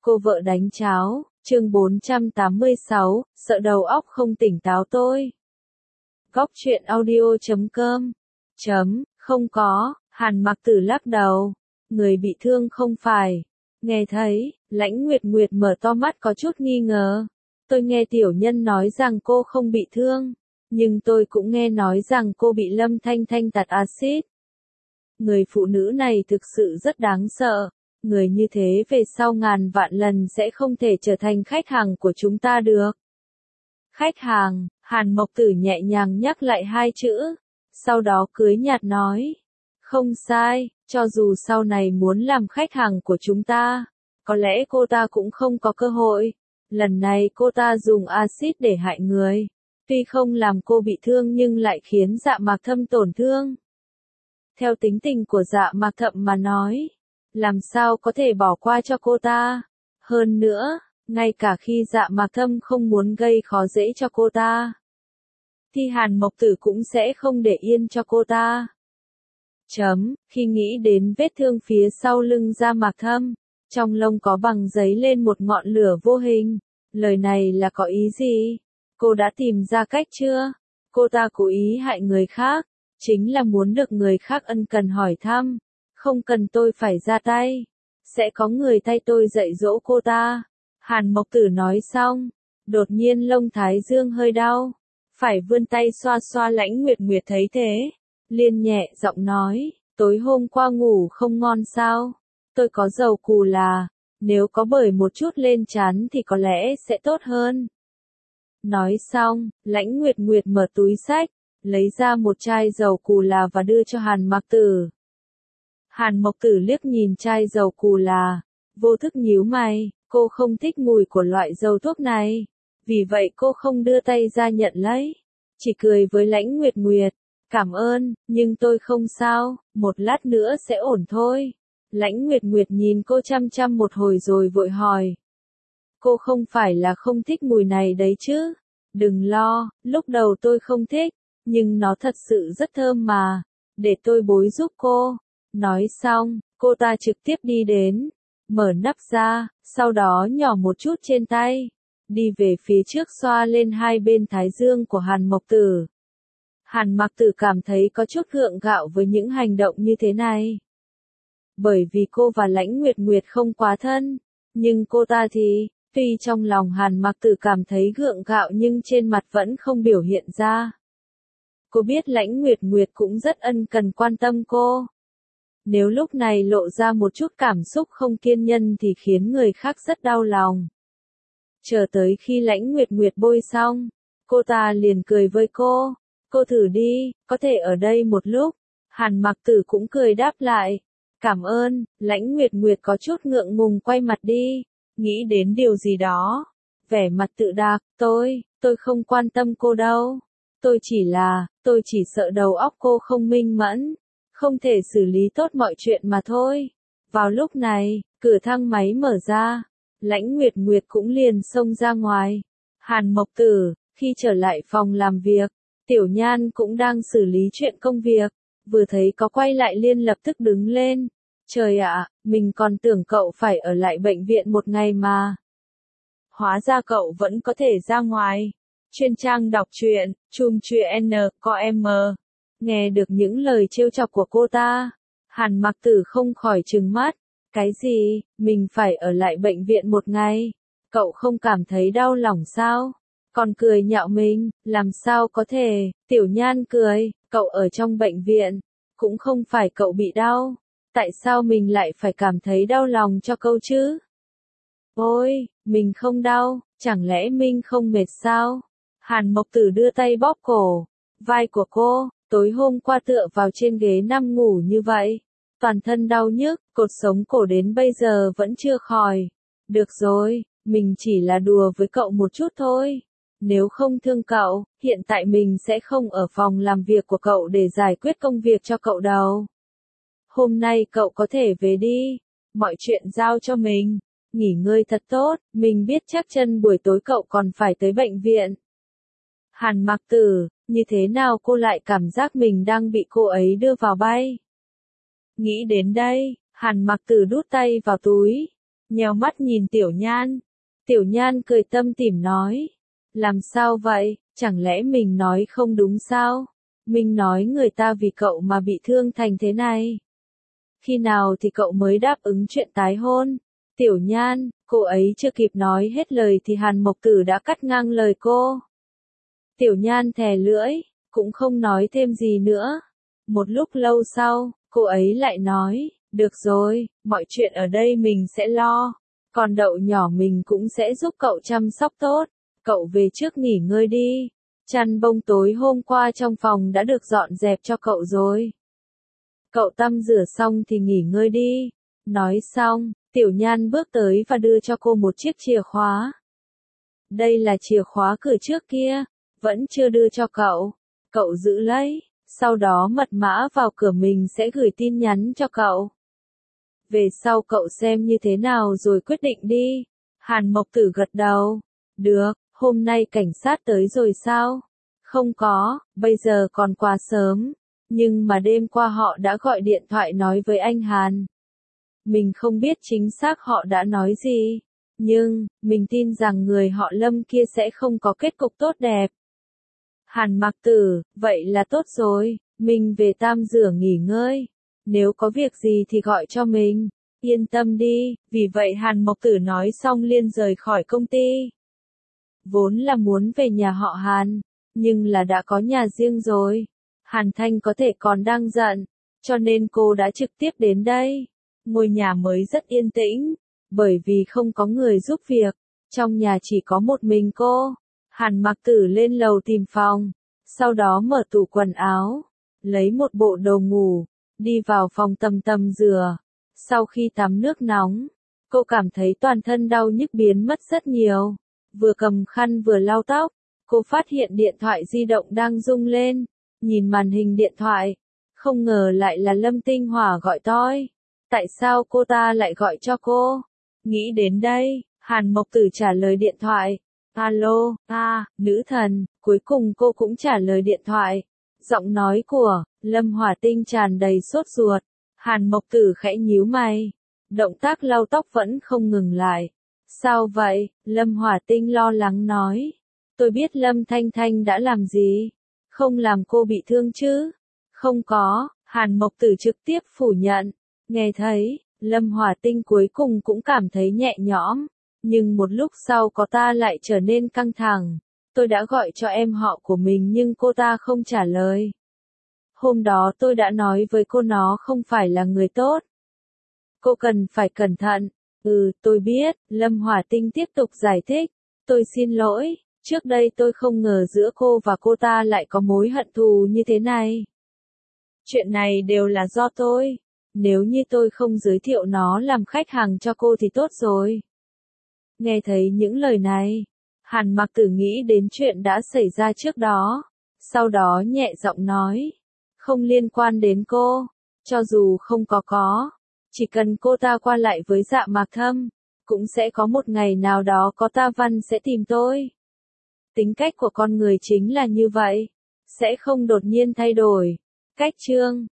Cô vợ đánh cháo, chương 486, sợ đầu óc không tỉnh táo tôi. Góc chuyện audio.com. Không có, Hàn Mặc Tử lắc đầu. Người bị thương không phải. Nghe thấy, Lãnh Nguyệt Nguyệt mở to mắt có chút nghi ngờ. Tôi nghe tiểu nhân nói rằng cô không bị thương. Nhưng tôi cũng nghe nói rằng cô bị Lâm Thanh Thanh tạt axit. Người phụ nữ này thực sự rất đáng sợ. Người như thế về sau ngàn vạn lần sẽ không thể trở thành khách hàng của chúng ta được. Khách hàng, Hàn Mộc Tử nhẹ nhàng nhắc lại hai chữ. Sau đó cưới nhạt nói. Không sai, cho dù sau này muốn làm khách hàng của chúng ta, có lẽ cô ta cũng không có cơ hội. Lần này cô ta dùng axit để hại người. Tuy không làm cô bị thương nhưng lại khiến Dạ Mạc Thâm tổn thương. Theo tính tình của Dạ Mạc Thâm mà nói, làm sao có thể bỏ qua cho cô ta. Hơn nữa, ngay cả khi Dạ Mạc Thâm không muốn gây khó dễ cho cô ta, thì Hàn Mộc Tử cũng sẽ không để yên cho cô ta. Khi nghĩ đến vết thương phía sau lưng Dạ Mạc Thâm, trong lông có bằng giấy lên một ngọn lửa vô hình. Lời này là có ý gì? Cô đã tìm ra cách chưa? Cô ta cố ý hại người khác, chính là muốn được người khác ân cần hỏi thăm. Không cần tôi phải ra tay. Sẽ có người thay tôi dạy dỗ cô ta. Hàn Mộc Tử nói xong. Đột nhiên lông thái dương hơi đau. Phải vươn tay xoa xoa. Lãnh Nguyệt Nguyệt thấy thế. Liền nhẹ giọng nói. Tối hôm qua ngủ không ngon sao? Tôi có dầu cù là. Nếu có bởi một chút lên trán thì có lẽ sẽ tốt hơn. Nói xong, Lãnh Nguyệt Nguyệt mở túi xách. Lấy ra một chai dầu cù là và đưa cho Hàn Mặc Tử. Hàn Mộc Tử liếc nhìn chai dầu cù là, vô thức nhíu mày, cô không thích mùi của loại dầu thuốc này. Vì vậy cô không đưa tay ra nhận lấy, chỉ cười với Lãnh Nguyệt Nguyệt, cảm ơn, nhưng tôi không sao, một lát nữa sẽ ổn thôi. Lãnh Nguyệt Nguyệt nhìn cô chăm chăm một hồi rồi vội hỏi. Cô không phải là không thích mùi này đấy chứ? Đừng lo, lúc đầu tôi không thích, nhưng nó thật sự rất thơm mà, để tôi bối giúp cô. Nói xong, cô ta trực tiếp đi đến, mở nắp ra, sau đó nhỏ một chút trên tay, đi về phía trước xoa lên hai bên thái dương của Hàn Mộc Tử. Hàn Mặc Tử cảm thấy có chút gượng gạo với những hành động như thế này. Bởi vì cô và Lãnh Nguyệt Nguyệt không quá thân, nhưng cô ta thì, tuy trong lòng Hàn Mặc Tử cảm thấy gượng gạo nhưng trên mặt vẫn không biểu hiện ra. Cô biết Lãnh Nguyệt Nguyệt cũng rất ân cần quan tâm cô. Nếu lúc này lộ ra một chút cảm xúc không kiên nhẫn thì khiến người khác rất đau lòng. Chờ tới khi Lãnh Nguyệt Nguyệt bôi xong, cô ta liền cười với cô. Cô thử đi, có thể ở đây một lúc. Hàn Mặc Tử cũng cười đáp lại. Cảm ơn. Lãnh Nguyệt Nguyệt có chút ngượng ngùng quay mặt đi. Nghĩ đến điều gì đó. Vẻ mặt tự đắc, tôi không quan tâm cô đâu. Tôi chỉ sợ đầu óc cô không minh mẫn. Không thể xử lý tốt mọi chuyện mà thôi. Vào lúc này, cửa thang máy mở ra. Lãnh Nguyệt Nguyệt cũng liền xông ra ngoài. Hàn Mộc Tử, khi trở lại phòng làm việc, Tiểu Nhan cũng đang xử lý chuyện công việc. Vừa thấy có quay lại liền lập tức đứng lên. Trời ạ, mình còn tưởng cậu phải ở lại bệnh viện một ngày mà. Hóa ra cậu vẫn có thể ra ngoài. Chuyên trang đọc truyện, chum chuyện com. Nghe được những lời trêu chọc của cô ta, Hàn Mặc Tử không khỏi trừng mắt. Cái gì, mình phải ở lại bệnh viện một ngày? Cậu không cảm thấy đau lòng sao? Còn cười nhạo mình, làm sao có thể? Tiểu Nhan cười, cậu ở trong bệnh viện, cũng không phải cậu bị đau. Tại sao mình lại phải cảm thấy đau lòng cho cậu chứ? Ôi, mình không đau, chẳng lẽ mình không mệt sao? Hàn Mộc Tử đưa tay bóp cổ, vai của cô. Tối hôm qua tựa vào trên ghế nằm ngủ như vậy, toàn thân đau nhức, cột sống cổ đến bây giờ vẫn chưa khỏi. Được rồi, mình chỉ là đùa với cậu một chút thôi. Nếu không thương cậu, hiện tại mình sẽ không ở phòng làm việc của cậu để giải quyết công việc cho cậu đâu. Hôm nay cậu có thể về đi, mọi chuyện giao cho mình, nghỉ ngơi thật tốt, mình biết chắc chắn buổi tối cậu còn phải tới bệnh viện. Hàn Mặc Tử, như thế nào cô lại cảm giác mình đang bị cô ấy đưa vào bay? Nghĩ đến đây, Hàn Mặc Tử đút tay vào túi, nheo mắt nhìn Tiểu Nhan. Tiểu Nhan cười tâm tỉm nói. Làm sao vậy, chẳng lẽ mình nói không đúng sao? Mình nói người ta vì cậu mà bị thương thành thế này. Khi nào thì cậu mới đáp ứng chuyện tái hôn? Tiểu Nhan, cô ấy chưa kịp nói hết lời thì Hàn Mộc Tử đã cắt ngang lời cô. Tiểu Nhan thè lưỡi, cũng không nói thêm gì nữa. Một lúc lâu sau, cô ấy lại nói, được rồi, mọi chuyện ở đây mình sẽ lo. Còn đậu nhỏ mình cũng sẽ giúp cậu chăm sóc tốt. Cậu về trước nghỉ ngơi đi. Chăn bông tối hôm qua trong phòng đã được dọn dẹp cho cậu rồi. Cậu tắm rửa xong thì nghỉ ngơi đi. Nói xong, Tiểu Nhan bước tới và đưa cho cô một chiếc chìa khóa. Đây là chìa khóa cửa trước kia, vẫn chưa đưa cho cậu. Cậu giữ lấy, sau đó mật mã vào cửa mình sẽ gửi tin nhắn cho cậu. Về sau cậu xem như thế nào rồi quyết định đi. Hàn Mộc Tử gật đầu. Được, hôm nay cảnh sát tới rồi sao? Không có, bây giờ còn quá sớm. Nhưng mà đêm qua họ đã gọi điện thoại nói với anh Hàn. Mình không biết chính xác họ đã nói gì. Nhưng, mình tin rằng người họ Lâm kia sẽ không có kết cục tốt đẹp. Hàn Mạc Tử, vậy là tốt rồi, mình về tắm rửa nghỉ ngơi. Nếu có việc gì thì gọi cho mình. Yên tâm đi, vì vậy Hàn Mộc Tử nói xong liền rời khỏi công ty. Vốn là muốn về nhà họ Hàn, nhưng là đã có nhà riêng rồi. Hàn Thanh có thể còn đang giận, cho nên cô đã trực tiếp đến đây. Ngôi nhà mới rất yên tĩnh, bởi vì không có người giúp việc. Trong nhà chỉ có một mình cô. Hàn Mạc Tử lên lầu tìm phòng, sau đó mở tủ quần áo, lấy một bộ đồ ngủ, đi vào phòng tắm rửa. Sau khi tắm nước nóng, cô cảm thấy toàn thân đau nhức biến mất rất nhiều. Vừa cầm khăn vừa lau tóc, cô phát hiện điện thoại di động đang rung lên, nhìn màn hình điện thoại, không ngờ lại là Lâm Tinh Hỏa gọi tôi. Tại sao cô ta lại gọi cho cô? Nghĩ đến đây, Hàn Mộc Tử trả lời điện thoại. Alo, nữ thần, cuối cùng cô cũng trả lời điện thoại. Giọng nói của Lâm Hỏa Tinh tràn đầy sốt ruột. Hàn Mộc Tử khẽ nhíu mày. Động tác lau tóc vẫn không ngừng lại. Sao vậy? Lâm Hỏa Tinh lo lắng nói. Tôi biết Lâm Thanh Thanh đã làm gì. Không làm cô bị thương chứ? Không có, Hàn Mộc Tử trực tiếp phủ nhận. Nghe thấy, Lâm Hỏa Tinh cuối cùng cũng cảm thấy nhẹ nhõm. Nhưng một lúc sau có ta lại trở nên căng thẳng. Tôi đã gọi cho em họ của mình nhưng cô ta không trả lời. Hôm đó tôi đã nói với cô nó không phải là người tốt. Cô cần phải cẩn thận. Tôi biết, Lâm Hỏa Tinh tiếp tục giải thích. Tôi xin lỗi, trước đây tôi không ngờ giữa cô và cô ta lại có mối hận thù như thế này. Chuyện này đều là do tôi. Nếu như tôi không giới thiệu nó làm khách hàng cho cô thì tốt rồi. Nghe thấy những lời này, Hàn Mạc Tử nghĩ đến chuyện đã xảy ra trước đó. Sau đó nhẹ giọng nói. Không liên quan đến cô. Cho dù không có. Chỉ cần cô ta qua lại với Dạ Mạc Thâm, cũng sẽ có một ngày nào đó có ta văn sẽ tìm tôi. Tính cách của con người chính là như vậy. Sẽ không đột nhiên thay đổi. Cách chương